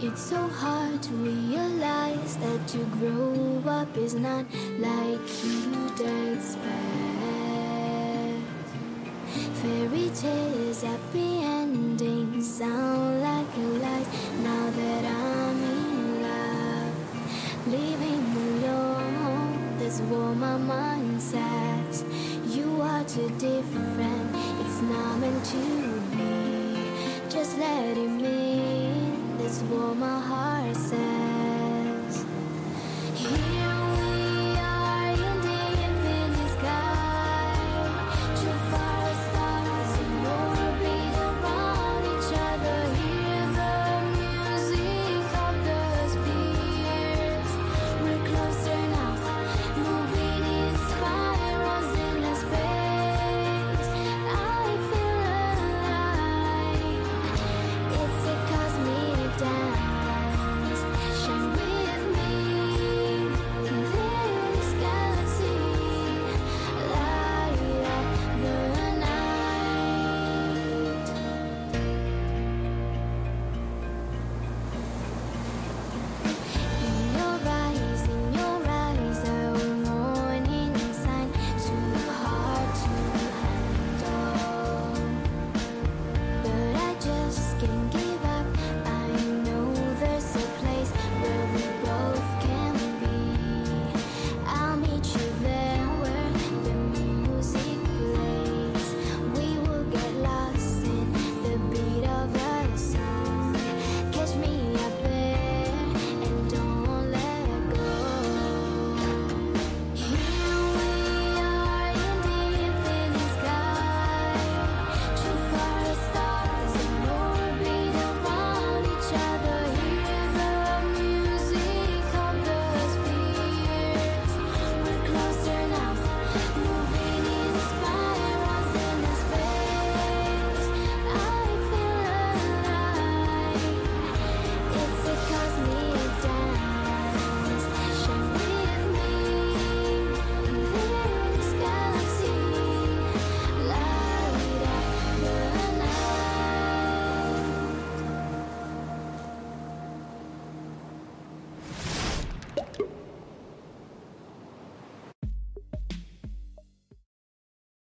It's so hard to realize that to grow up is not like you'd expect. Fairy tales, happy endings sound like a lie. Now that I'm in love, leaving alone, that's what my mind says. You are too different, it's not meant to be. Just let it in, that's what my heart says. Here we are in the infinite sky, too far stars and orbit around each other. Hear the music of the spheres. We're closer now, moving in spirals in the space. I feel alive. It's a cosmic dance. Shine with me in this galaxy. Light up the night. In your eyes, a warning sign. Too hard to handle, but I just can't give up. I know there's a place where we both can be. I'll meet you there where the music plays. We will get lost in the beat of a song. Catch me up there and don't let go. Here we are in the infinite sky, too far stars and orbit around each other. Hear the music of the spheres. We're closer now, moving in spirals in the space. I feel alive. It's a cosmic dance. Shine with me in this galaxy. Light up the night.